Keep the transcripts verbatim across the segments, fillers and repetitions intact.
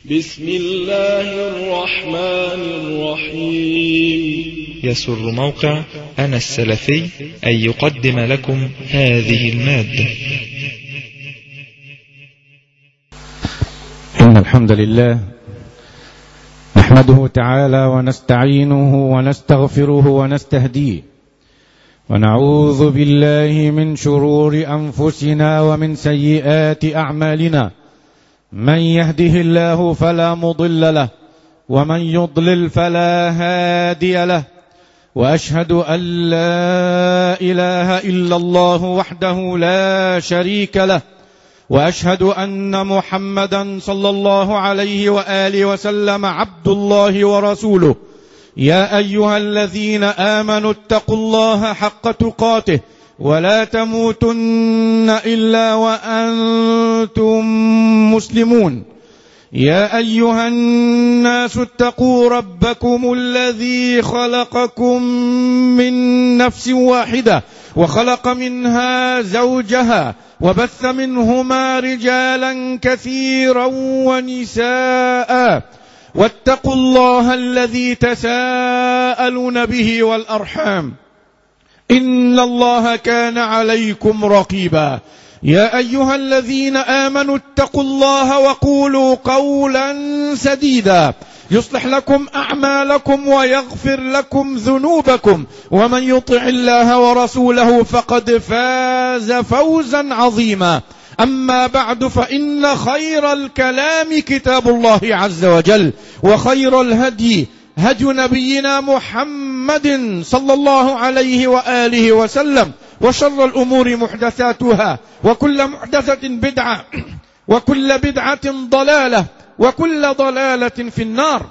بسم الله الرحمن الرحيم. يسر موقع أنا السلفي أن يقدم لكم هذه المادة. إن الحمد لله نحمده تعالى ونستعينه ونستغفره ونستهديه، ونعوذ بالله من شرور أنفسنا ومن سيئات أعمالنا. من يهده الله فلا مضل له، ومن يضلل فلا هادي له، وأشهد أن لا إله إلا الله وحده لا شريك له، وأشهد أن محمدا صلى الله عليه وآله وسلم عبد الله ورسوله. يا أيها الذين آمنوا اتقوا الله حق تقاته ولا تموتن إلا وأنتم مسلمون. يا أيها الناس اتقوا ربكم الذي خلقكم من نفس واحدة وخلق منها زوجها وبث منهما رجالا كثيرا ونساء، واتقوا الله الذي تساءلون به والأرحام إن الله كان عليكم رقيبا. يا أيها الذين آمنوا اتقوا الله وقولوا قولا سديدا يصلح لكم أعمالكم ويغفر لكم ذنوبكم، ومن يطع الله ورسوله فقد فاز فوزا عظيما. أما بعد، فإن خير الكلام كتاب الله عز وجل، وخير الهدي هدي نبينا محمد صلى الله عليه وآله وسلم، وشر الأمور محدثاتها، وكل محدثة بدعة، وكل بدعة ضلالة، وكل ضلالة في النار.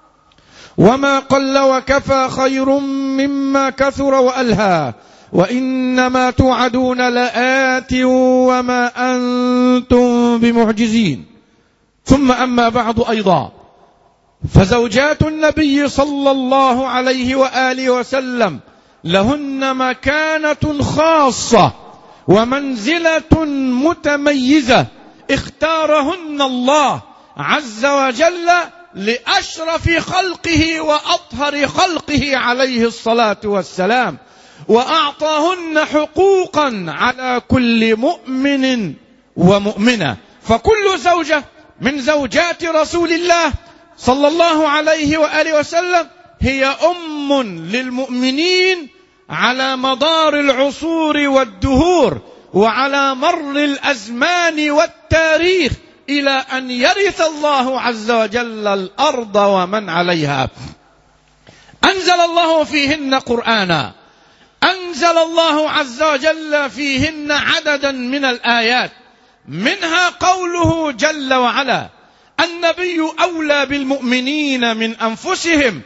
وما قل وكفى خير مما كثر وألهى، وإنما توعدون لآت وما أنتم بمعجزين. ثم أما بعد أيضا، فزوجات النبي صلى الله عليه وآله وسلم لهن مكانة خاصة ومنزلة متميزة اختارهن الله عز وجل لأشرف خلقه وأطهر خلقه عليه الصلاة والسلام، وأعطاهن حقوقا على كل مؤمن ومؤمنة. فكل زوجة من زوجات رسول الله صلى الله عليه وآله وسلم هي أم للمؤمنين على مدار العصور والدهور، وعلى مر الأزمان والتاريخ، إلى أن يرث الله عز وجل الأرض ومن عليها. أنزل الله فيهن قرآنا، أنزل الله عز وجل فيهن عددا من الآيات، منها قوله جل وعلا: النبي أولى بالمؤمنين من أنفسهم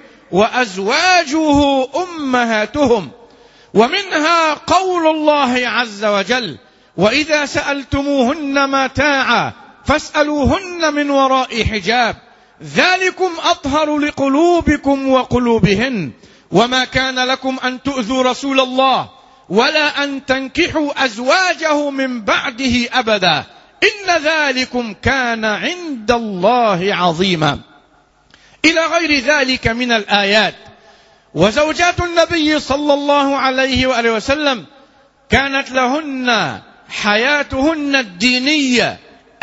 وأزواجه أمهاتهم. ومنها قول الله عز وجل: وإذا سألتموهن متاعا فاسألوهن من وراء حجاب ذلكم أطهر لقلوبكم وقلوبهن، وما كان لكم أن تؤذوا رسول الله ولا أن تنكحوا أزواجه من بعده أبدا إن ذلكم كان عند الله عظيما، إلى غير ذلك من الآيات. وزوجات النبي صلى الله عليه وآله وسلم كانت لهن حياتهن الدينية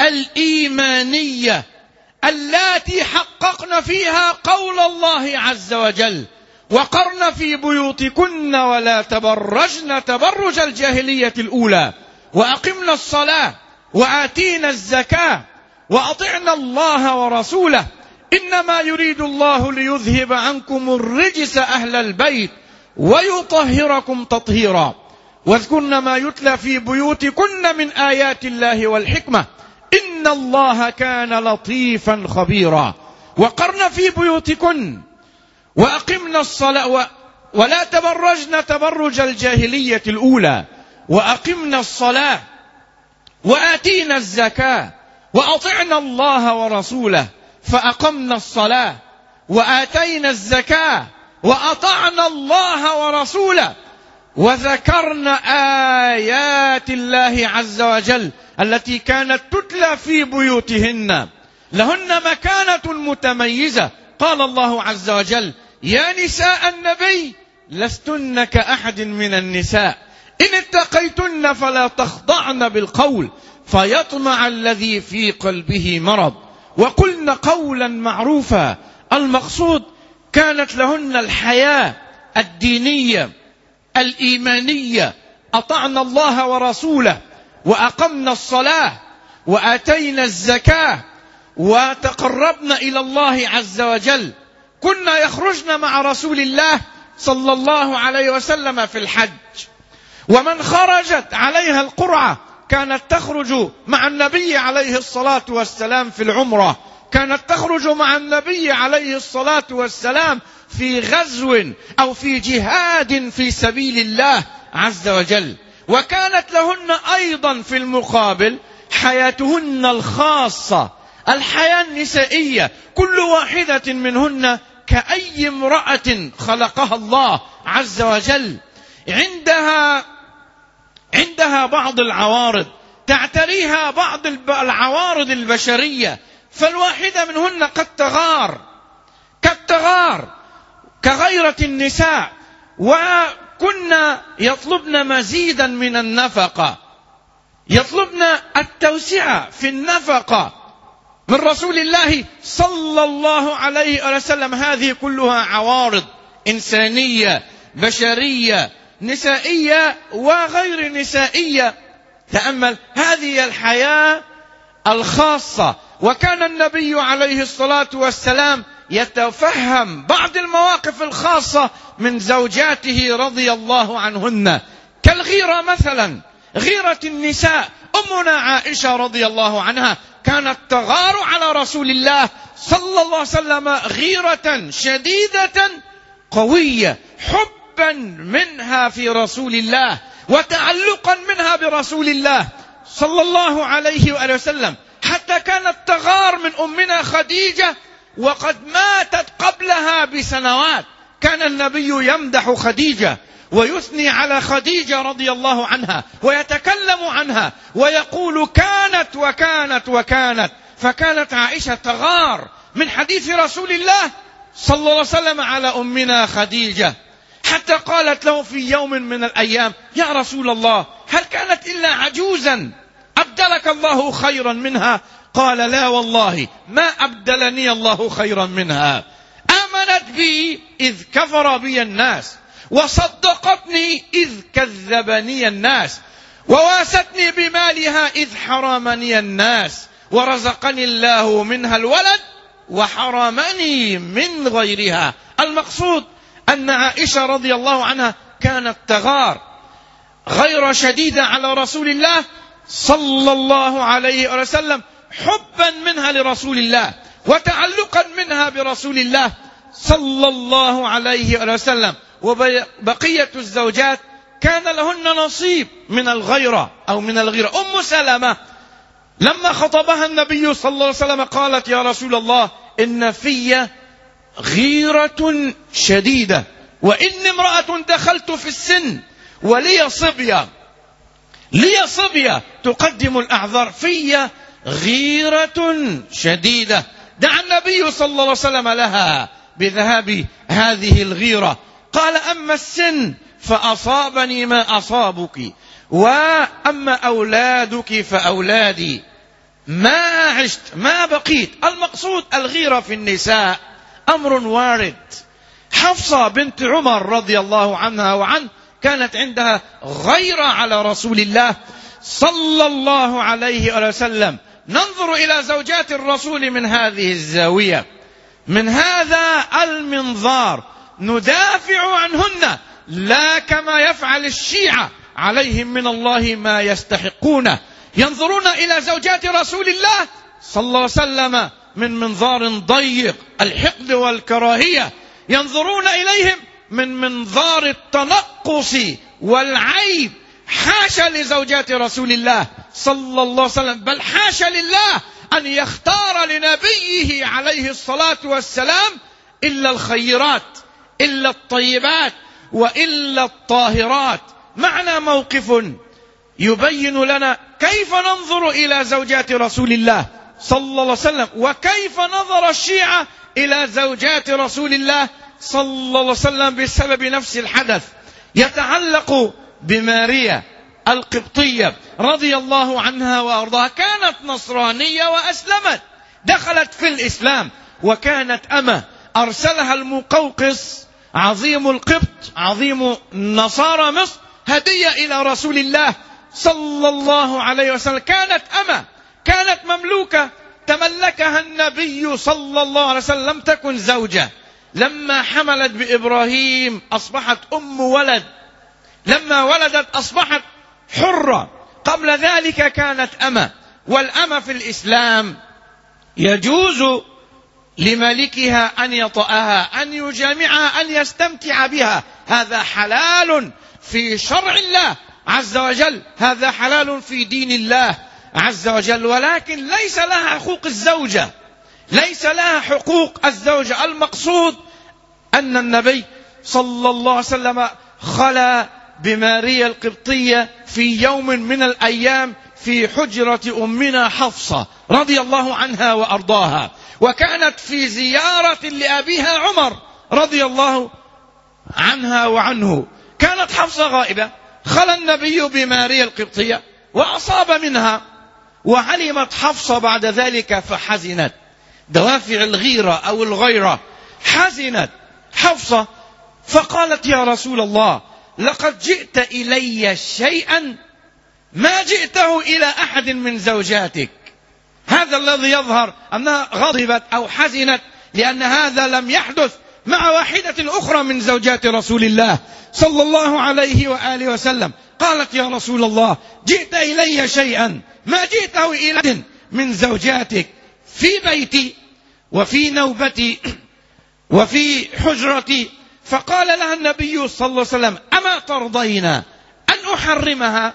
الإيمانية اللاتي حققن فيها قول الله عز وجل: وقرن في بيوتكن ولا تبرجن تبرج الجاهلية الأولى وأقمنا الصلاة وآتينا الزكاة وأطعنا الله ورسوله إنما يريد الله ليذهب عنكم الرجس أهل البيت ويطهركم تطهيرا واذكرن ما يتلى في بيوتكن من آيات الله والحكمة إن الله كان لطيفا خبيرا. وقرن في بيوتكن وأقمنا الصلاة و... ولا تبرجن تبرج الجاهلية الأولى وأقمنا الصلاة وآتينا الزكاة وأطعنا الله ورسوله. فأقمنا الصلاة وآتينا الزكاة وأطعنا الله ورسوله، وذكرنا آيات الله عز وجل التي كانت تتلى في بيوتهن. لهن مكانة متميزة. قال الله عز وجل: يا نساء النبي لستن كأحد من النساء إن اتقيتن فلا تخضعن بالقول فيطمع الذي في قلبه مرض وقلن قولا معروفا. المقصود كانت لهن الحياة الدينية الإيمانية، أطعنا الله ورسوله وأقمنا الصلاة وآتينا الزكاة وتقربنا إلى الله عز وجل. كنا يخرجن مع رسول الله صلى الله عليه وسلم في الحج، ومن خرجت عليها القرعة كانت تخرج مع النبي عليه الصلاة والسلام في العمرة، كانت تخرج مع النبي عليه الصلاة والسلام في غزو أو في جهاد في سبيل الله عز وجل. وكانت لهن أيضا في المقابل حياتهن الخاصة، الحياة النسائية، كل واحدة منهن كأي امرأة خلقها الله عز وجل. عندها عندها بعض العوارض، تعتريها بعض العوارض البشرية، فالواحدة منهن قد تغار كالتغار كغيرة النساء، وكنا يطلبن مزيدا من النفقة، يطلبن التوسعة في النفقة من رسول الله صلى الله عليه وسلم. هذه كلها عوارض إنسانية بشرية نسائية وغير نسائية. تأمل هذه الحياة الخاصة. وكان النبي عليه الصلاة والسلام يتفهم بعض المواقف الخاصة من زوجاته رضي الله عنهن، كالغيرة مثلا، غيرة النساء. أمنا عائشة رضي الله عنها كانت تغار على رسول الله صلى الله عليه وسلم غيرة شديدة قوية، حبا منها في رسول الله وتعلقا منها برسول الله صلى الله عليه وآله وسلم، حتى كانت تغار من أمنا خديجة وقد ماتت قبلها بسنوات. كان النبي يمدح خديجة ويثني على خديجة رضي الله عنها ويتكلم عنها ويقول كانت وكانت وكانت. فكانت عائشة تغار من حديث رسول الله صلى الله عليه وسلم على أمنا خديجة، حتى قالت له في يوم من الأيام: يا رسول الله، هل كانت إلا عجوزا أبدلك الله خيرا منها؟ قال: لا والله ما أبدلني الله خيرا منها. آمنت بي إذ كفر بي الناس، وصدقتني إذ كذبني الناس، وواستني بمالها إذ حرمني الناس، ورزقني الله منها الولد وحرمني من غيرها. المقصود أن عائشة رضي الله عنها كانت تغار غير شديدة على رسول الله صلى الله عليه وسلم، حبا منها لرسول الله وتعلقا منها برسول الله صلى الله عليه وسلم. وبقية الزوجات كان لهن نصيب من الغيرة أو من الغيرة. أم سلمة لما خطبها النبي صلى الله عليه وسلم قالت: يا رسول الله، إن في غيرة شديدة، وإن امرأة دخلت في السن ولي صبية لي صبية تقدم الأعذار، في غيرة شديدة. دعا النبي صلى الله عليه وسلم لها بذهاب هذه الغيرة. قال: أما السن فأصابني ما أصابك، وأما أولادك فأولادي، ما عشت ما بقيت. المقصود الغيرة في النساء أمر وارد. حفصة بنت عمر رضي الله عنها وعنه كانت عندها غيرة على رسول الله صلى الله عليه وسلم. ننظر إلى زوجات الرسول من هذه الزاوية، من هذا المنظار، ندافع عنهن لا كما يفعل الشيعة، عليهم من الله ما يستحقونه. ينظرون إلى زوجات رسول الله صلى الله عليه وسلم من منظار ضيق، الحقد والكراهية. ينظرون إليهم من منظار التنقص والعيب. حاشا لزوجات رسول الله صلى الله عليه وسلم، بل حاشا لله أن يختار لنبيه عليه الصلاة والسلام إلا الخيرات، إلا الطيبات، وإلا الطاهرات. معنا موقف يبين لنا كيف ننظر إلى زوجات رسول الله صلى الله عليه وسلم. وكيف نظر الشيعة إلى زوجات رسول الله صلى الله عليه وسلم بسبب نفس الحدث يتعلق بماريا القبطية رضي الله عنها وأرضاها. كانت نصرانية وأسلمت، دخلت في الإسلام، وكانت أمة أرسلها المقوقس عظيم القبط عظيم نصارى مصر هدية إلى رسول الله صلى الله عليه وسلم. كانت أمة، كانت مملوكة، تملكها النبي صلى الله عليه وسلم، لم تكن زوجة. لما حملت بإبراهيم أصبحت أم ولد، لما ولدت أصبحت حرة. قبل ذلك كانت أمة. والأمة في الإسلام يجوز لملكها أن يطأها، أن يجامعها، أن يستمتع بها. هذا حلال في شرع الله عز وجل، هذا حلال في دين الله عز وجل. ولكن ليس لها حقوق الزوجة، ليس لها حقوق الزوجة. المقصود أن النبي صلى الله عليه وسلم خلا بماريا القبطية في يوم من الأيام في حجرة أمنا حفصة رضي الله عنها وأرضاها، وكانت في زيارة لأبيها عمر رضي الله عنها وعنه. كانت حفصة غائبة، خلا النبي بماريا القبطية وأصاب منها، وعلمت حفصة بعد ذلك فحزنت. دوافع الغيرة أو الغيرة، حزنت حفصة فقالت: يا رسول الله، لقد جئت إلي شيئا ما جئته إلى أحد من زوجاتك. هذا الذي يظهر أنها غضبت أو حزنت لأن هذا لم يحدث مع واحدة أخرى من زوجات رسول الله صلى الله عليه وآله وسلم. قالت: يا رسول الله، جئت إلي شيئا ما جئته إلى أحد من زوجاتك في بيتي وفي نوبتي وفي حجرتي. فقال لها النبي صلى الله عليه وسلم: أما ترضين أن أحرمها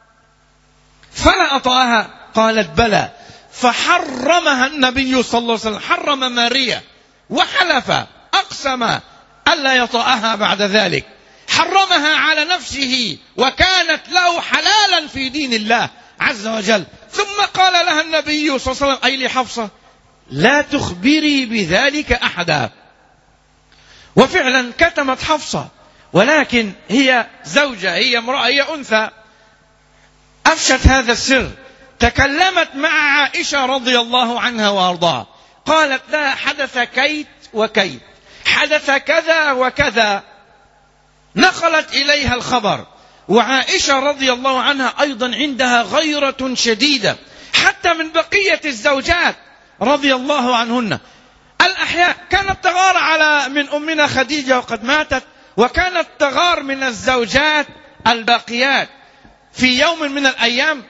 فلا أطأها؟ قالت: بلى. فحرمها النبي صلى الله عليه وسلم، حرم ماريا، وحلف أقسم ألا يطأها بعد ذلك، حرمها على نفسه، وكانت له حلالا في دين الله عز وجل. ثم قال لها النبي صلى الله عليه وسلم، أي لحفصة: لا تخبري بذلك أحدا. وفعلا كتمت حفصة، ولكن هي زوجة، هي امرأة، هي أنثى، أفشت هذا السر. تكلمت مع عائشة رضي الله عنها وأرضاها، قالت لها: حدث كيت وكيت، حدث كذا وكذا. نقلت إليها الخبر. وعائشة رضي الله عنها أيضا عندها غيرة شديدة حتى من بقية الزوجات رضي الله عنهن الأحياء. كانت تغار على من أمنا خديجة وقد ماتت، وكانت تغار من الزوجات الباقيات. في يوم من الأيام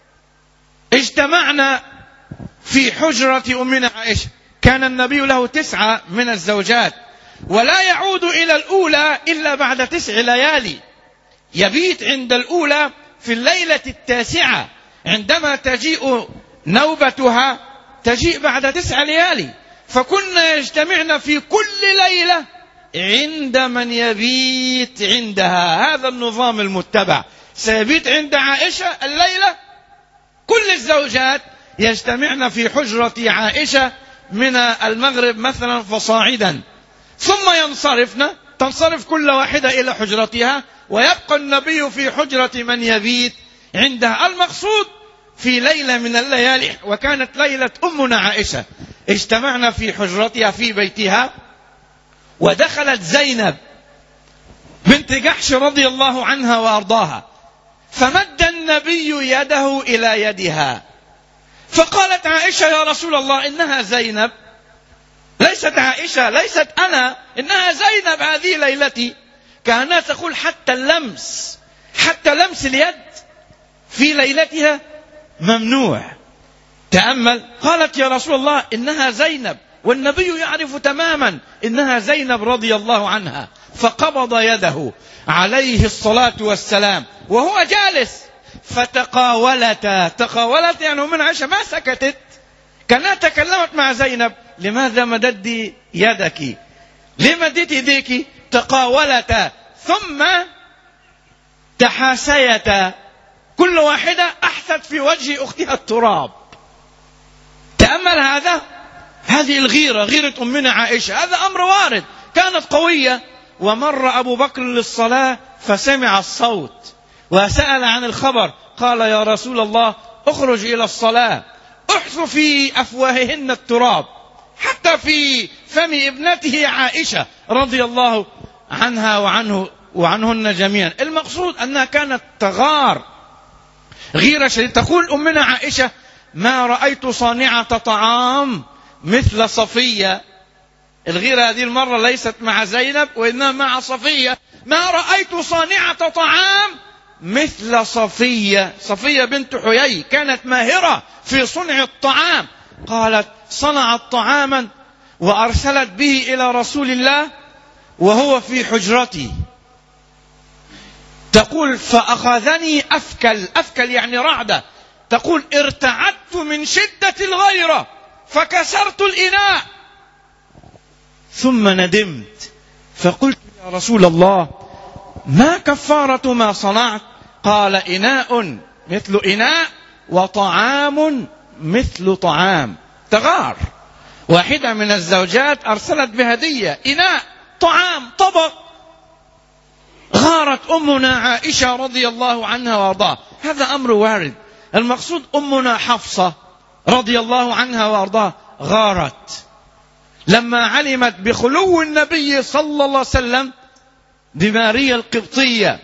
اجتمعنا في حجرة أمنا عائشة. كان النبي له تسعة من الزوجات، ولا يعود إلى الأولى إلا بعد تسع ليالي، يبيت عند الأولى في الليلة التاسعة. عندما تجيء نوبتها تجيء بعد تسع ليالي. فكنا يجتمعن في كل ليلة عند من يبيت عندها. هذا النظام المتبع، سيبيت عند عائشة الليلة، كل الزوجات يجتمعن في حجرة عائشة من المغرب مثلا فصاعدا، ثم ينصرفن، تنصرف كل واحدة إلى حجرتها، ويبقى النبي في حجرة من يبيت عندها. المقصود في ليلة من الليالي، وكانت ليلة أمنا عائشة، اجتمعنا في حجرتها في بيتها، ودخلت زينب بنت جحش رضي الله عنها وأرضاها، فمد النبي يده إلى يدها، فقالت عائشة: يا رسول الله، إنها زينب، ليست عائشة، ليست أنا، إنها زينب هذه ليلتي. كانت تقول حتى اللمس، حتى لمس اليد في ليلتها ممنوع. تأمل، قالت: يا رسول الله، إنها زينب، والنبي يعرف تماما إنها زينب رضي الله عنها. فقبض يده عليه الصلاة والسلام وهو جالس، فتقاولتا. تقاولت يعني من عائشة ما سكتت، كانت تكلمت مع زينب: لماذا مددت يدك؟ لما مددت يديك؟ تقاولتا ثم تحاسيتا، كل واحدة أحثت في وجه أختها التراب. تأمل هذا، هذه الغيرة، غيرة أمنا عائشة، هذا أمر وارد، كانت قوية. ومر أبو بكر للصلاة فسمع الصوت وسأل عن الخبر، قال يا رسول الله اخرج إلى الصلاة، احث في أفواههن التراب، حتى في فم ابنته عائشة رضي الله عنها وعنه وعنهن جميعا. المقصود أنها كانت تغار غيرة شديدة. تقول أمنا عائشة ما رأيت صانعة طعام مثل صفية. الغيرة هذه المرة ليست مع زينب وإنما مع صفية. ما رأيت صانعة طعام مثل صفية. صفية بنت حيي كانت ماهرة في صنع الطعام. قالت صنعت طعاما وأرسلت به إلى رسول الله وهو في حجرتي. تقول فأخذني أفكل، أفكل يعني رعدة. تقول ارتعدت من شدة الغيرة فكسرت الإناء ثم ندمت فقلت يا رسول الله ما كفارة ما صنعت؟ قال إناء مثل إناء وطعام مثل طعام. تغار. واحدة من الزوجات أرسلت بهدية إناء طعام طبق، غارت أمنا عائشة رضي الله عنها وارضاها. هذا أمر وارد. المقصود أمنا حفصة رضي الله عنها وارضاها غارت لما علمت بخلو النبي صلى الله عليه وسلم بماريا القبطية،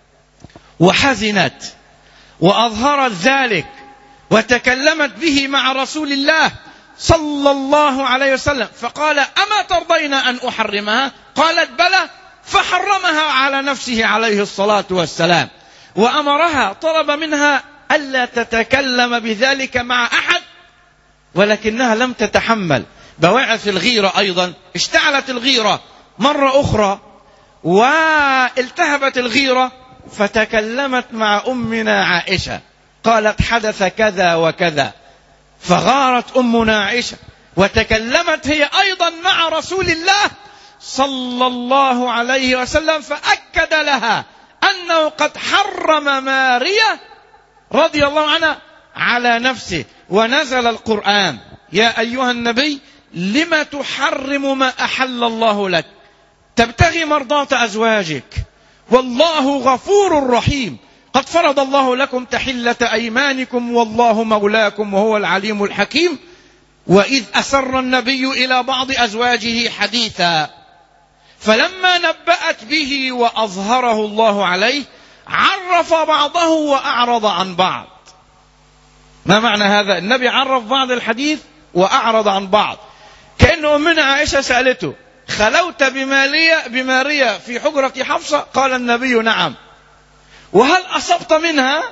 وحزنت وأظهرت ذلك وتكلمت به مع رسول الله صلى الله عليه وسلم، فقال أما ترضين أن أحرمها؟ قالت بلى، فحرمها على نفسه عليه الصلاة والسلام، وأمرها، طلب منها ألا تتكلم بذلك مع أحد، ولكنها لم تتحمل. بواعث الغيرة أيضا اشتعلت الغيرة مرة أخرى والتهبت الغيرة، فتكلمت مع أمنا عائشة قالت حدث كذا وكذا، فغارت أمنا عائشة وتكلمت هي أيضا مع رسول الله صلى الله عليه وسلم، فأكد لها أنه قد حرم ماريا رضي الله عنها على نفسه. ونزل القرآن يا أيها النبي لم تحرم ما أحل الله لك تبتغي مرضات أزواجك والله غفور رحيم قد فرض الله لكم تحلة أيمانكم والله مولاكم وهو العليم الحكيم. وإذ أسر النبي إلى بعض أزواجه حديثا فلما نبأت به وأظهره الله عليه عرف بعضه وأعرض عن بعض. ما معنى هذا؟ النبي عرف بعض الحديث وأعرض عن بعض. كأن أمنا عائشة سألته خلوت بماريا بماريا في حجرة حفصة؟ قال النبي نعم. وهل أصبت منها؟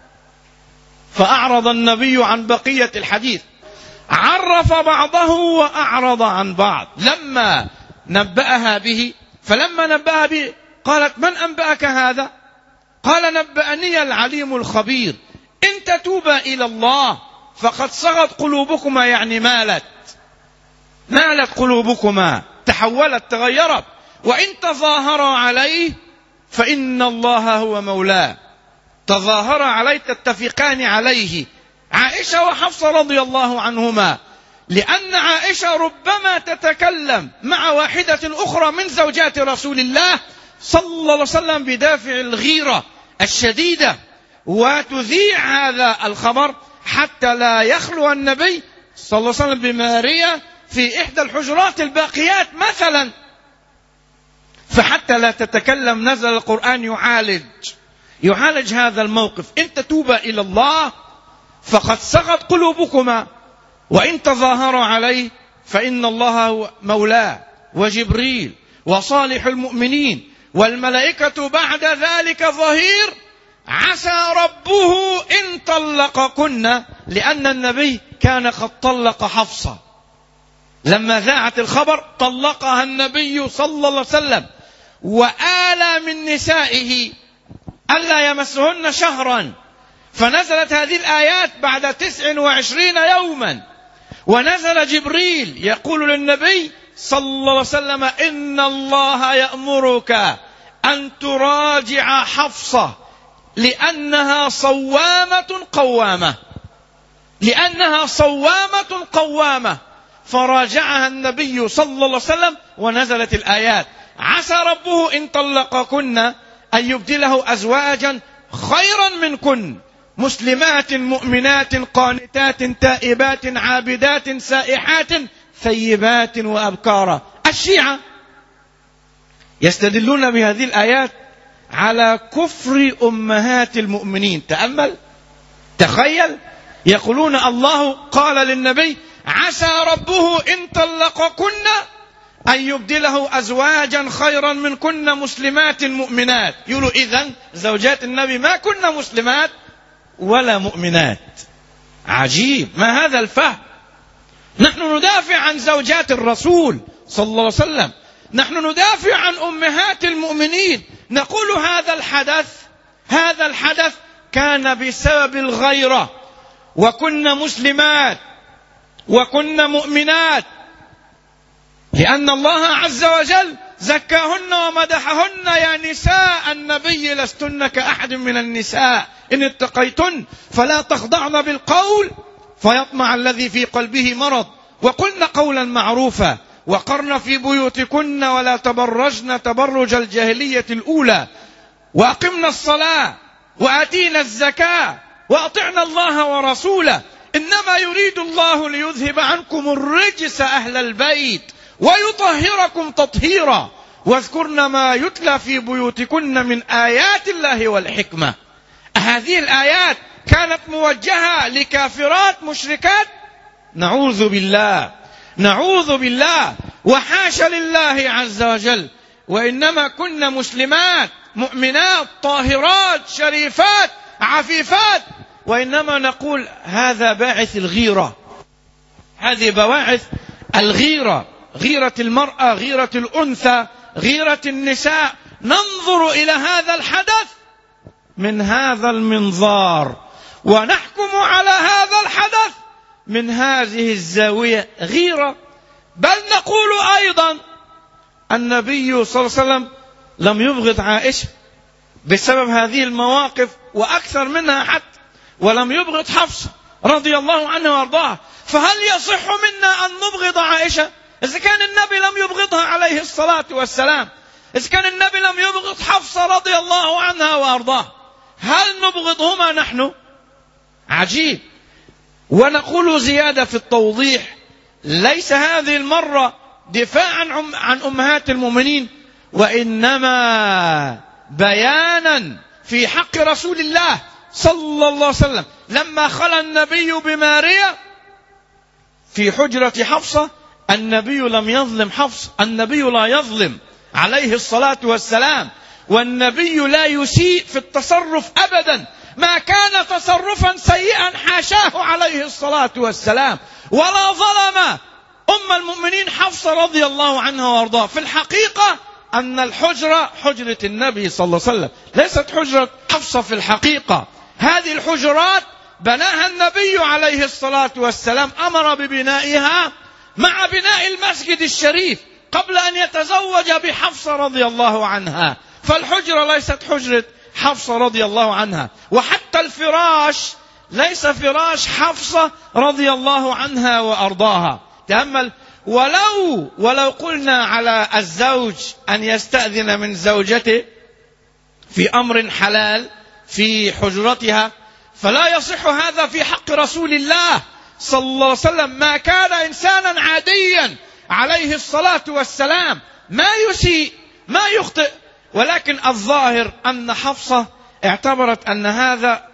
فأعرض النبي عن بقية الحديث. عرف بعضه وأعرض عن بعض. لما نبأها به فلما نبأها به قالت من أنبأك هذا؟ قال نبأني العليم الخبير إن تتوبا إلى الله فقد صغت قلوبكما، يعني مالت مالت قلوبكما، تحولت تغيرت. وإن تظاهرا عليه فإن الله هو مولاه. تظاهرا عليه تتفقان عليه عائشة وحفصة رضي الله عنهما، لأن عائشة ربما تتكلم مع واحدة أخرى من زوجات رسول الله صلى الله عليه وسلم بدافع الغيرة الشديدة، وتذيع هذا الخبر حتى لا يخلو النبي صلى الله عليه وسلم بماريا في إحدى الحجرات الباقيات مثلا. فحتى لا تتكلم نزل القرآن يعالج يعالج هذا الموقف. إن تتوبا إلى الله فقد صغت قلوبكما وإن تظاهرا عليه فإن الله هو مولاه وجبريل وصالح المؤمنين والملائكة بعد ذلك ظهير عسى ربه إن طلقكن، لأن النبي كان قد طلق حفصة. لما ذاعت الخبر طلقها النبي صلى الله عليه وسلم وآلى من نسائه ألا يمسهن شهرا، فنزلت هذه الآيات بعد تسع وعشرين يوما، ونزل جبريل يقول للنبي صلى الله عليه وسلم إن الله يأمرك أن تراجع حفصة لأنها صوامة قوامة. لأنها صوامة قوامة. فراجعها النبي صلى الله عليه وسلم ونزلت الآيات: عسى ربه إن طلقكن أن يبدله أزواجا خيرا منكن مسلمات مؤمنات قانتات تائبات عابدات سائحات ثيبات وأبكارا. الشيعة يستدلون بهذه الآيات على كفر أمهات المؤمنين. تأمل، تخيل، يقولون الله قال للنبي: عسى ربه إن طلقكن أن يبدله أزواجا خيرا منكن مسلمات مؤمنات. يقولوا إذن زوجات النبي ما كن مسلمات ولا مؤمنات. عجيب، ما هذا الفهم؟ نحن ندافع عن زوجات الرسول صلى الله عليه وسلم، نحن ندافع عن أمهات المؤمنين، نقول هذا الحدث هذا الحدث كان بسبب الغيرة، وكن مسلمات وكن مؤمنات، لأن الله عز وجل زكاهن ومدحهن: يا نساء النبي لستن كأحد من النساء إن اتقيتن فلا تخضعن بالقول فيطمع الذي في قلبه مرض وقلن قولا معروفا وقرن في بيوتكن ولا تبرجن تبرج الجاهلية الأولى وأقمنا الصلاة وآتينا الزكاة وأطعنا الله ورسوله إنما يريد الله ليذهب عنكم الرجس أهل البيت ويطهركم تطهيرا واذكرن ما يتلى في بيوتكن من آيات الله والحكمة. هذه الآيات كانت موجهة لكافرات مشركات؟ نعوذ بالله نعوذ بالله وحاشا لله عز وجل، وإنما كن مسلمات مؤمنات طاهرات شريفات عفيفات. وإنما نقول هذا باعث الغيرة، هذه بواعث الغيرة، غيرة المرأة، غيرة الأنثى، غيرة النساء. ننظر إلى هذا الحدث من هذا المنظار ونحكم على هذا الحدث من هذه الزاوية، غيرة. بل نقول أيضا النبي صلى الله عليه وسلم لم يبغض عائشة بسبب هذه المواقف وأكثر منها حتى، ولم يبغض حفصة رضي الله عنها وارضاها. فهل يصح منا أن نبغض عائشة إذا كان النبي لم يبغضها عليه الصلاة والسلام؟ إذا كان النبي لم يبغض حفصة رضي الله عنها وارضاها، هل نبغضهما نحن؟ عجيب. ونقول زيادة في التوضيح: ليس هذه المرة دفاعا عن أمهات المؤمنين، وإنما بيانا في حق رسول الله صلى الله عليه وسلم. لما خلى النبي بماريا في حجرة حفصة، النبي لم يظلم حفصة، النبي لا يظلم عليه الصلاة والسلام، والنبي لا يسيء في التصرف أبدا، ما كان تصرفا سيئا حاشاه عليه الصلاة والسلام، ولا ظلم أم المؤمنين حفصة رضي الله عنها وارضاها. في الحقيقة أن الحجرة حجرة النبي صلى الله عليه وسلم، ليست حجرة حفصة في الحقيقة. هذه الحجرات بناها النبي عليه الصلاة والسلام، أمر ببنائها مع بناء المسجد الشريف قبل أن يتزوج بحفصة رضي الله عنها. فالحجرة ليست حجرة حفصة رضي الله عنها، وحتى الفراش ليس فراش حفصة رضي الله عنها وأرضاها. تأمل، ولو ولو قلنا على الزوج أن يستأذن من زوجته في أمر حلال في حجرتها، فلا يصح هذا في حق رسول الله صلى الله عليه وسلم. ما كان إنسانا عاديا عليه الصلاة والسلام، ما يسيء ما يخطئ، ولكن الظاهر أن حفصة اعتبرت أن هذا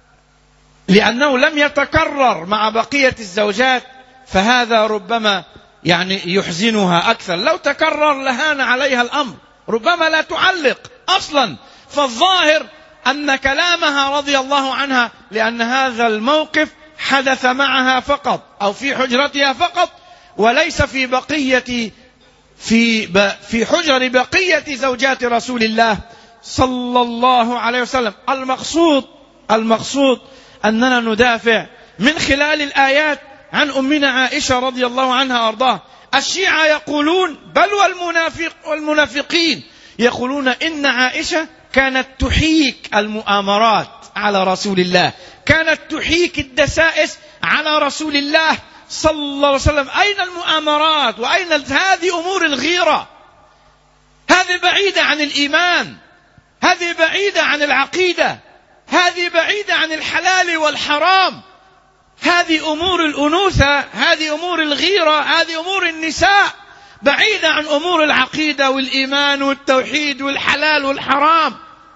لأنه لم يتكرر مع بقية الزوجات، فهذا ربما يعني يحزنها أكثر. لو تكرر لهان عليها الأمر، ربما لا تعلق أصلا. فالظاهر أن كلامها رضي الله عنها لأن هذا الموقف حدث معها فقط أو في حجرتها فقط، وليس في بقية في في حجر بقية زوجات رسول الله صلى الله عليه وسلم. المقصود المقصود أننا ندافع من خلال الآيات عن أمنا عائشة رضي الله عنها وارضاها. الشيعة يقولون، بل والمنافق والمنافقين يقولون إن عائشة كانت تحيك المؤامرات على رسول الله، كانت تحيك الدسائس على رسول الله صلى الله عليه وسلم. أين المؤامرات وأين هذه أمور الغيرة؟ هذه بعيدة عن الإيمان، هذه بعيدة عن العقيدة، هذه بعيدة عن الحلال والحرام، هذه أمور الأنوثة، هذه أمور الغيرة، هذه أمور النساء، بعيدة عن أمور العقيدة والإيمان والتوحيد والحلال والحرام.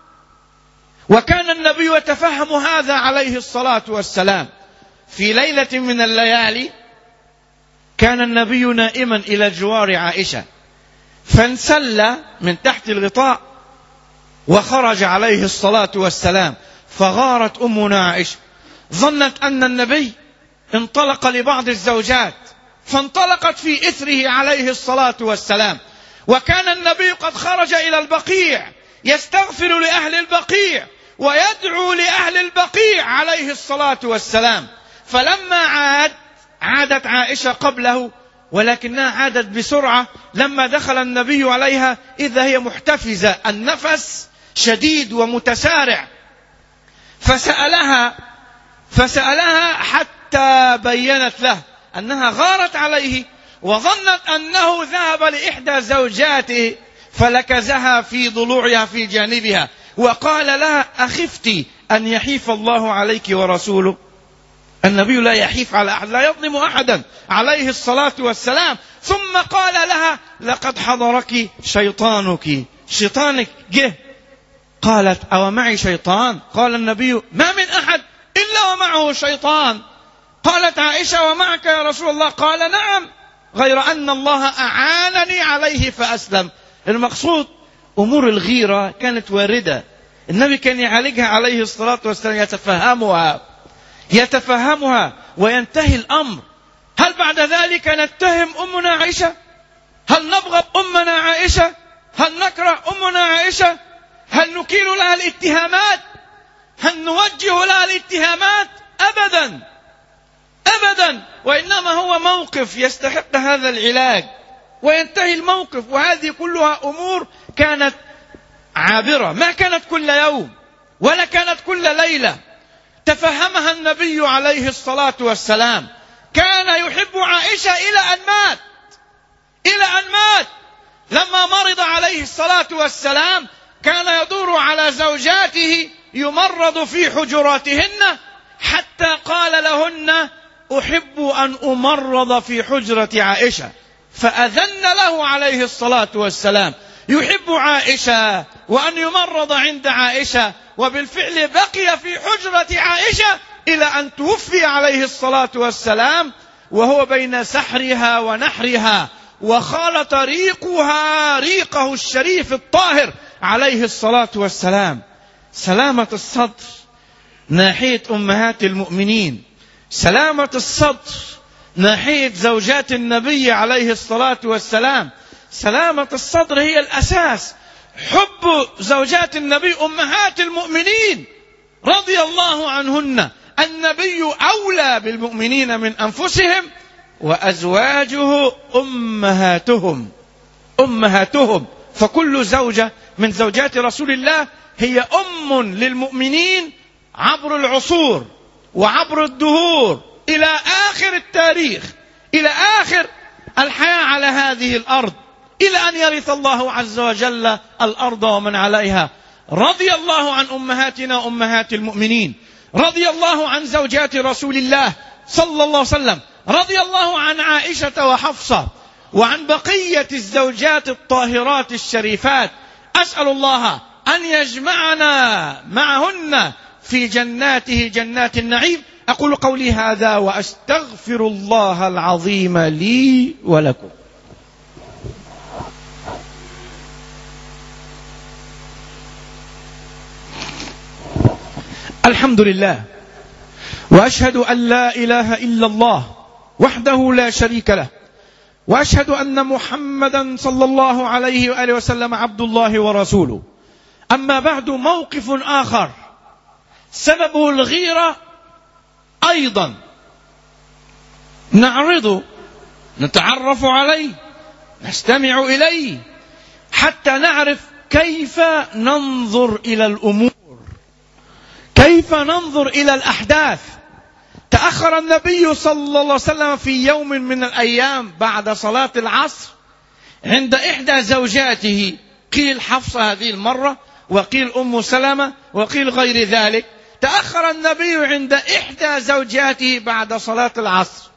وكان النبي يتفهم هذا عليه الصلاة والسلام. في ليلة من الليالي كان النبي نائما إلى جوار عائشة، فانسل من تحت الغطاء وخرج عليه الصلاة والسلام، فغارت أمنا عائشة، ظنت أن النبي انطلق لبعض الزوجات، فانطلقت في إثره عليه الصلاة والسلام. وكان النبي قد خرج إلى البقيع يستغفر لأهل البقيع ويدعو لأهل البقيع عليه الصلاة والسلام. فلما عاد عادت عائشة قبله، ولكنها عادت بسرعة. لما دخل النبي عليها إذا هي محتفزة، النفس شديد ومتسارع، فسألها فسألها حتى بينت له أنها غارت عليه، وظنت أنه ذهب لإحدى زوجاته فلكزها في ضلوعها في جانبها، وقال لها: أخفتي أن يحيف الله عليك ورسوله؟ النبي لا يحيف على أحد، لا يظلم أحدا عليه الصلاة والسلام. ثم قال لها: لقد حضرك شيطانك، شيطانك جه. قالت: أو معي شيطان؟ قال النبي: ما من أحد إلا ومعه شيطان. قالت عائشة: ومعك يا رسول الله؟ قال: نعم، غير أن الله أعانني عليه فأسلم. المقصود أمور الغيرة كانت واردة، النبي كان يعالجها عليه الصلاة والسلام، يتفهمها يتفهمها وينتهي الأمر. هل بعد ذلك نتهم أمنا عائشة؟ هل نبغض أمنا عائشة؟ هل نكره أمنا عائشة؟ هل نكيل لها الاتهامات؟ هل نوجه لها الاتهامات؟ أبدا أبدا، وإنما هو موقف يستحق هذا العلاج وينتهي الموقف. وهذه كلها أمور كانت عابرة، ما كانت كل يوم ولا كانت كل ليلة، تفهمها النبي عليه الصلاة والسلام. كان يحب عائشة إلى أن مات إلى أن مات لما مرض عليه الصلاة والسلام كان يدور على زوجاته يمرض في حجراتهن، حتى قال لهن: أحب أن أمرض في حجرة عائشة، فأذن له عليه الصلاة والسلام. يحب عائشة وأن يمرض عند عائشة، وبالفعل بقي في حجرة عائشة إلى أن توفي عليه الصلاة والسلام وهو بين سحرها ونحرها، وخالط ريقها ريقه الشريف الطاهر عليه الصلاة والسلام. سلامة الصدر ناحية أمهات المؤمنين، سلامة الصدر ناحية زوجات النبي عليه الصلاة والسلام. سلامة الصدر هي الأساس. حب زوجات النبي أمهات المؤمنين رضي الله عنهن، النبي أولى بالمؤمنين من أنفسهم، وأزواجه أمهاتهم أمهاتهم فكل زوجة من زوجات رسول الله هي أم للمؤمنين عبر العصور وعبر الدهور إلى آخر التاريخ، إلى آخر الحياة على هذه الأرض، إلى أن يرث الله عز وجل الأرض ومن عليها. رضي الله عن أمهاتنا أمهات المؤمنين، رضي الله عن زوجات رسول الله صلى الله عليه وسلم، رضي الله عن عائشة وحفصة وعن بقية الزوجات الطاهرات الشريفات. أسأل الله أن يجمعنا معهن في جناته جنات النعيم. أقول قولي هذا وأستغفر الله العظيم لي ولكم. الحمد لله، وأشهد أن لا إله إلا الله وحده لا شريك له، وأشهد أن محمدا صلى الله عليه وآله وسلم عبد الله ورسوله. أما بعد، موقف آخر سببه الغيرة أيضا نعرض نتعرف عليه نستمع إليه حتى نعرف كيف ننظر إلى الأمور، كيف ننظر إلى الأحداث؟ تأخر النبي صلى الله عليه وسلم في يوم من الأيام بعد صلاة العصر عند إحدى زوجاته، قيل حفصة هذه المرة، وقيل أم سلمة، وقيل غير ذلك. تأخر النبي عند إحدى زوجاته بعد صلاة العصر،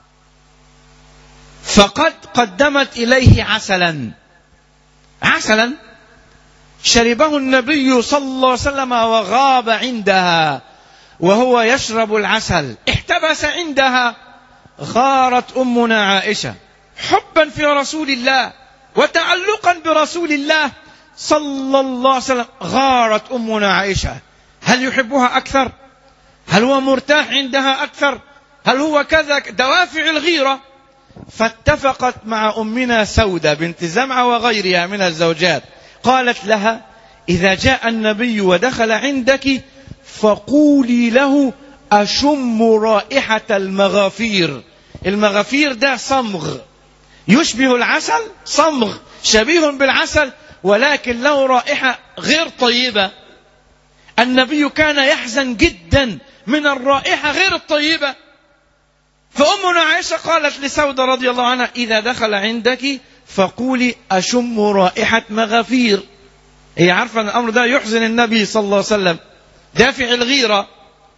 فقد قدمت إليه عسلا عسلا شربه النبي صلى الله عليه وسلم وغاب عندها وهو يشرب العسل، احتبس عندها. غارت أمنا عائشة حبا في رسول الله وتعلقا برسول الله صلى الله عليه وسلم. غارت أمنا عائشة، هل يحبها أكثر؟ هل هو مرتاح عندها أكثر؟ هل هو كذا؟ دوافع الغيرة. فاتفقت مع أمنا سودة بنت زمعة وغيرها من الزوجات، قالت لها: إذا جاء النبي ودخل عندك فقولي له أشم رائحة المغافير. المغافير ده صمغ يشبه العسل، صمغ شبيه بالعسل ولكن له رائحة غير طيبة. النبي كان يحزن جدا من الرائحة غير الطيبة. فأمنا عائشة قالت لسودة رضي الله عنها: إذا دخل عندك فقولي أشم رائحة مغافير. هي عارفة أن الأمر ده يحزن النبي صلى الله عليه وسلم، دافع الغيرة.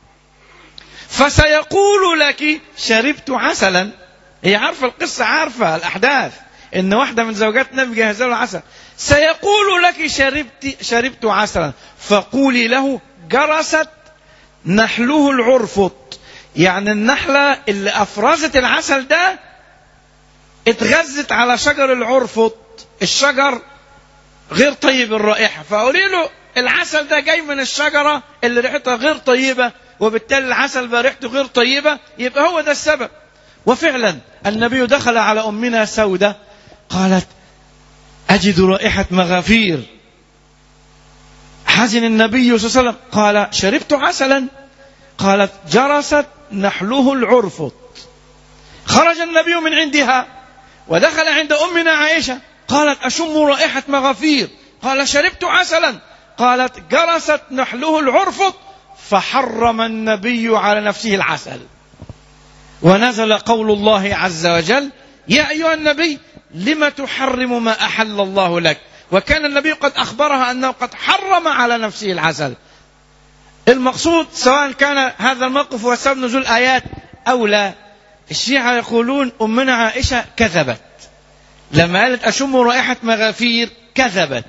فسيقول لك شربت عسلا. هي عارفة القصة، عارفة الأحداث، إن واحدة من زوجات النبي جهز له العسل. سيقول لك شربت شربت عسلا، فقولي له جرست نحله العرفط. يعني النحلة اللي أفرزت العسل ده اتغذت على شجر العرفط، الشجر غير طيب الرائحة، فقولي له العسل ده جاي من الشجرة اللي ريحتها غير طيبة، وبالتالي العسل بقى ريحته غير طيبة، يبقى هو ده السبب. وفعلا النبي دخل على أمنا سودة، قالت: أجد رائحة مغافير. حزن النبي صلى الله عليه وسلم، قال: شربت عسلا. قالت: جرست نحله العرفط. خرج النبي من عندها ودخل عند أمنا عائشة، قالت: أشم رائحة مغافير. قال: شربت عسلا. قالت: جرست نحله العرفط. فحرم النبي على نفسه العسل، ونزل قول الله عز وجل: يا أيها النبي لم تحرم ما أحل الله لك. وكان النبي قد أخبرها أنه قد حرم على نفسه العسل. المقصود سواء كان هذا الموقف هو سبب نزول آيات أو لا، الشيعة يقولون أمنا عائشة كذبت لما قالت أشم رائحة مغافير، كذبت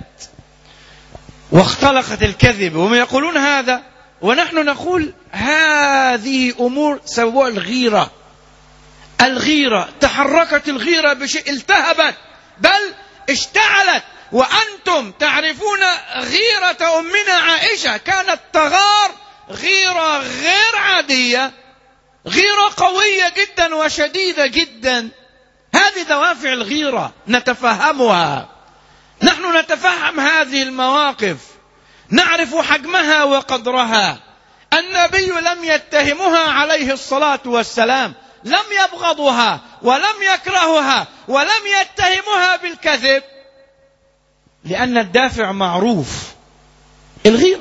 واختلقت الكذب، وهم يقولون هذا، ونحن نقول هذه أمور سببها الغيرة. الغيرة تحركت الغيرة بشيء، التهبت بل اشتعلت. وأنتم تعرفون غيرة أمنا عائشة كانت تغار غيرة غير عادية، غيرة قوية جدا وشديدة جدا. هذه دوافع الغيرة نتفهمها، نحن نتفهم هذه المواقف، نعرف حجمها وقدرها. النبي لم يتهمها عليه الصلاة والسلام، لم يبغضها ولم يكرهها ولم يتهمها بالكذب، لأن الدافع معروف، الغيرة.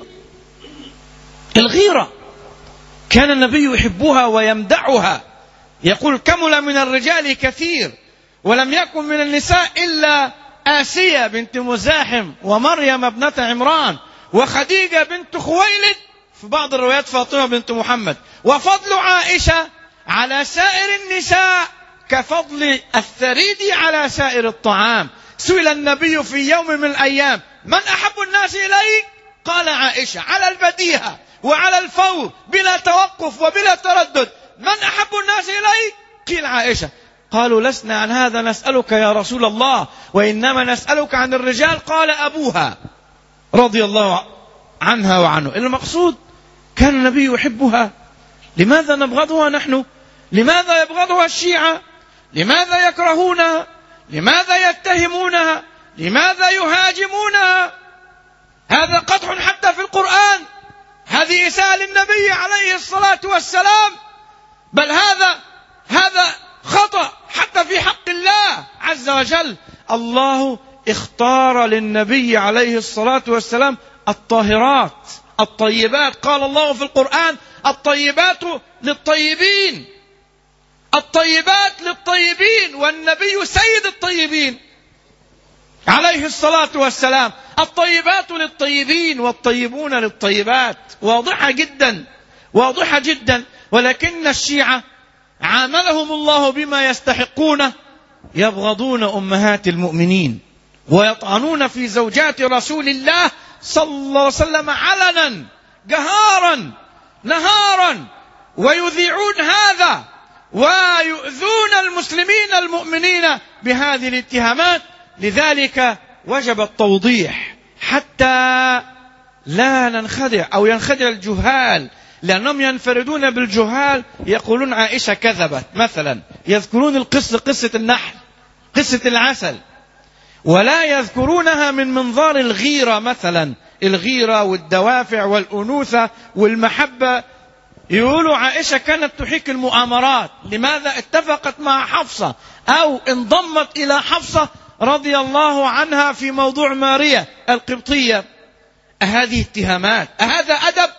الغيرة كان النبي يحبها ويمدحها، يقول: كمل من الرجال كثير ولم يكن من النساء إلا آسية بنت مزاحم ومريم ابنة عمران وخديجة بنت خويلد، في بعض الروايات فاطمة بنت محمد. وفضل عائشة على سائر النساء كفضل الثريد على سائر الطعام. سئل النبي في يوم من الأيام: من أحب الناس إليك؟ قال: عائشة، على البديهة وعلى الفور بلا توقف وبلا تردد. من أحب الناس إليك؟ قيل: عائشة. قالوا: لسنا عن هذا نسألك يا رسول الله، وإنما نسألك عن الرجال. قال: أبوها رضي الله عنها وعنه. المقصود كان النبي يحبها. لماذا نبغضها نحن؟ لماذا يبغضها الشيعة؟ لماذا يكرهونها؟ لماذا يتهمونها؟ لماذا يهاجمونها؟ هذا قدح حتى في القرآن، هذه إساءة للنبي عليه الصلاة والسلام، بل هذا هذا خطأ حتى في حق الله عز وجل. الله اختار للنبي عليه الصلاة والسلام الطاهرات الطيبات. قال الله في القرآن: الطيبات للطيبين، الطيبات للطيبين، والنبي سيد الطيبين عليه الصلاة والسلام. الطيبات للطيبين والطيبون للطيبات. واضحة جدا، واضحة جدا. ولكن الشيعة عاملهم الله بما يستحقون، يبغضون أمهات المؤمنين ويطعنون في زوجات رسول الله صلى الله عليه وسلم علنا جهارا نهارا، ويذيعون هذا ويؤذون المسلمين المؤمنين بهذه الاتهامات. لذلك وجب التوضيح حتى لا ننخدع أو ينخدع الجهال، لأنهم ينفردون بالجهال، يقولون عائشة كذبت مثلا، يذكرون القصة، قصة النحل، قصة العسل، ولا يذكرونها من منظار الغيرة مثلا، الغيرة والدوافع والأنوثة والمحبة. يقولوا عائشة كانت تحيك المؤامرات، لماذا؟ اتفقت مع حفصة أو انضمت إلى حفصة رضي الله عنها في موضوع ماريا القبطية. أهذه اتهامات؟ أهذا أدب؟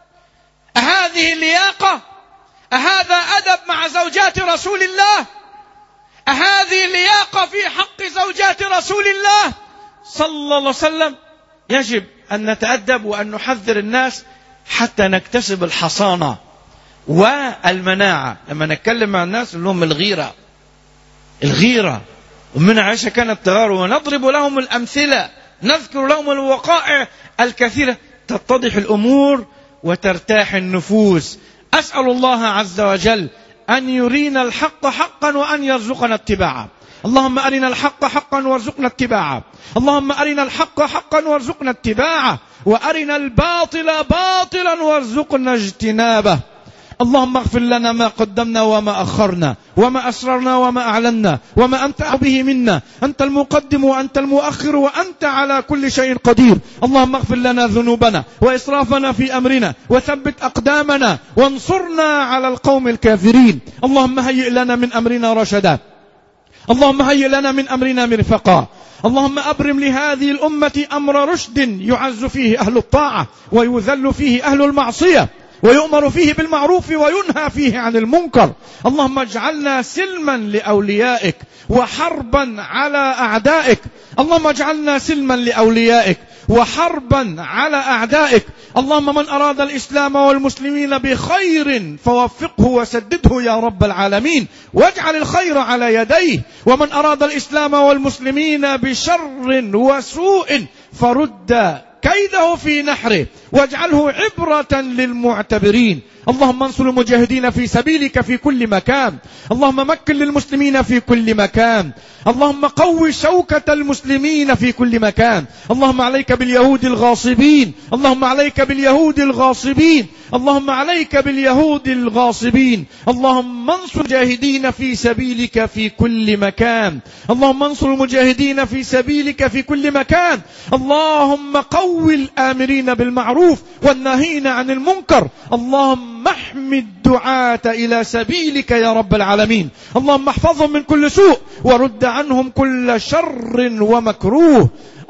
أهذه اللياقة؟ أهذا أدب مع زوجات رسول الله؟ أهذه اللياقة في حق زوجات رسول الله صلى الله عليه وسلم؟ يجب أن نتأدب وأن نحذر الناس حتى نكتسب الحصانة والمناعة. لما نتكلم مع الناس لهم الغيرة، الغيرة ومن عائشة كانت تغار، ونضرب لهم الأمثلة، نذكر لهم الوقائع الكثيرة، تتضح الأمور وترتاح النفوس. أسأل الله عز وجل أن يرينا الحق حقا وأن يرزقنا اتباعه. اللهم أرنا الحق حقا وارزقنا اتباعه، اللهم أرنا الحق حقا وارزقنا اتباعه، وأرنا الباطل باطلا وارزقنا اجتنابه. اللهم اغفر لنا ما قدمنا وما أخرنا وما أسررنا وما أعلنا وما أنت به منا، أنت المقدم وأنت المؤخر وأنت على كل شيء قدير. اللهم اغفر لنا ذنوبنا وإسرافنا في أمرنا وثبت أقدامنا وانصرنا على القوم الكافرين. اللهم هيئ لنا من أمرنا رشدا، اللهم هيئ لنا من أمرنا مرفقا. اللهم أبرم لهذه الأمة أمر رشد يعز فيه أهل الطاعة ويذل فيه أهل المعصية، ويؤمر فيه بالمعروف وينهى فيه عن المنكر. اللهم اجعلنا سلما لأوليائك وحربا على أعدائك. اللهم اجعلنا سلما لأوليائك وحربا على أعدائك. اللهم من أراد الإسلام والمسلمين بخير فوفقه وسدده يا رب العالمين، واجعل الخير على يديه. ومن أراد الإسلام والمسلمين بشر وسوء فرد كيده في نحره واجعله عبرة للمعتبرين. اللهم انصر المجاهدين في سبيلك في كل مكان، اللهم مكن للمسلمين في كل مكان، اللهم قوي شوكة المسلمين في كل مكان. اللهم عليك باليهود الغاصبين، اللهم عليك باليهود الغاصبين، اللهم عليك باليهود الغاصبين. اللهم انصر المجاهدين في سبيلك في كل مكان، اللهم انصر المجاهدين في سبيلك في كل مكان. اللهم قوي الآمرين بالمعروف والناهين عن المنكر. اللهم احمي الدعاة إلى سبيلك يا رب العالمين. اللهم احفظهم من كل سوء ورد عنهم كل شر ومكروه.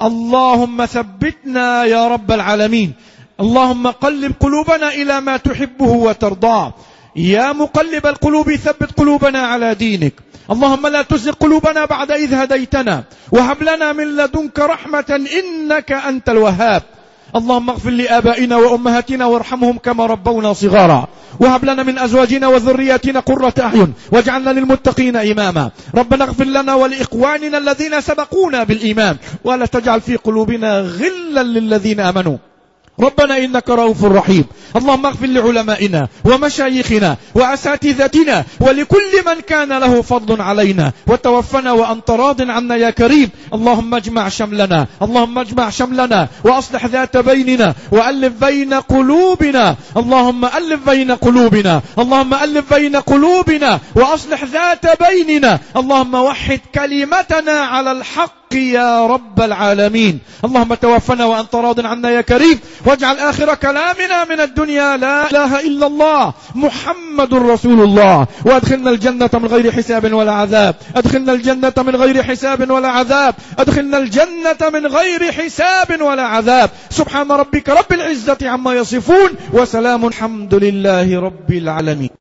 اللهم ثبتنا يا رب العالمين. اللهم قلب قلوبنا إلى ما تحبه وترضاه. يا مقلب القلوب ثبت قلوبنا على دينك. اللهم لا تزغ قلوبنا بعد إذ هديتنا وهب لنا من لدنك رحمة إنك أنت الوهاب. اللهم اغفر لآبائنا وأمهاتنا وارحمهم كما ربونا صغارا، وهب لنا من أزواجنا وذرياتنا قرة أعين واجعلنا للمتقين إماما. ربنا اغفر لنا ولإخواننا الذين سبقونا بالإيمان ولا تجعل في قلوبنا غلا للذين آمنوا ربنا إنك رؤوف رحيم. اللهم اغفر لعلمائنا ومشايخنا وأساتذتنا ولكل من كان له فضل علينا، وتوفنا وأنت راض عنا يا كريم. اللهم اجمع شملنا، اللهم اجمع شملنا وأصلح ذات بيننا وألف بين قلوبنا. اللهم ألف بين قلوبنا، اللهم ألف بين قلوبنا وأصلح ذات بيننا. اللهم وحد كلمتنا على الحق يا رب العالمين. اللهم توفنا وأنت راض عنا يا كريم، واجعل آخر كلامنا من الدنيا لا إله إلا الله محمد رسول الله، وأدخلنا الجنة من غير حساب ولا عذاب، أدخلنا الجنة من غير حساب ولا عذاب، أدخلنا الجنة من غير حساب ولا عذاب. سبحان ربك رب العزة عما يصفون، وسلام الحمد لله رب العالمين.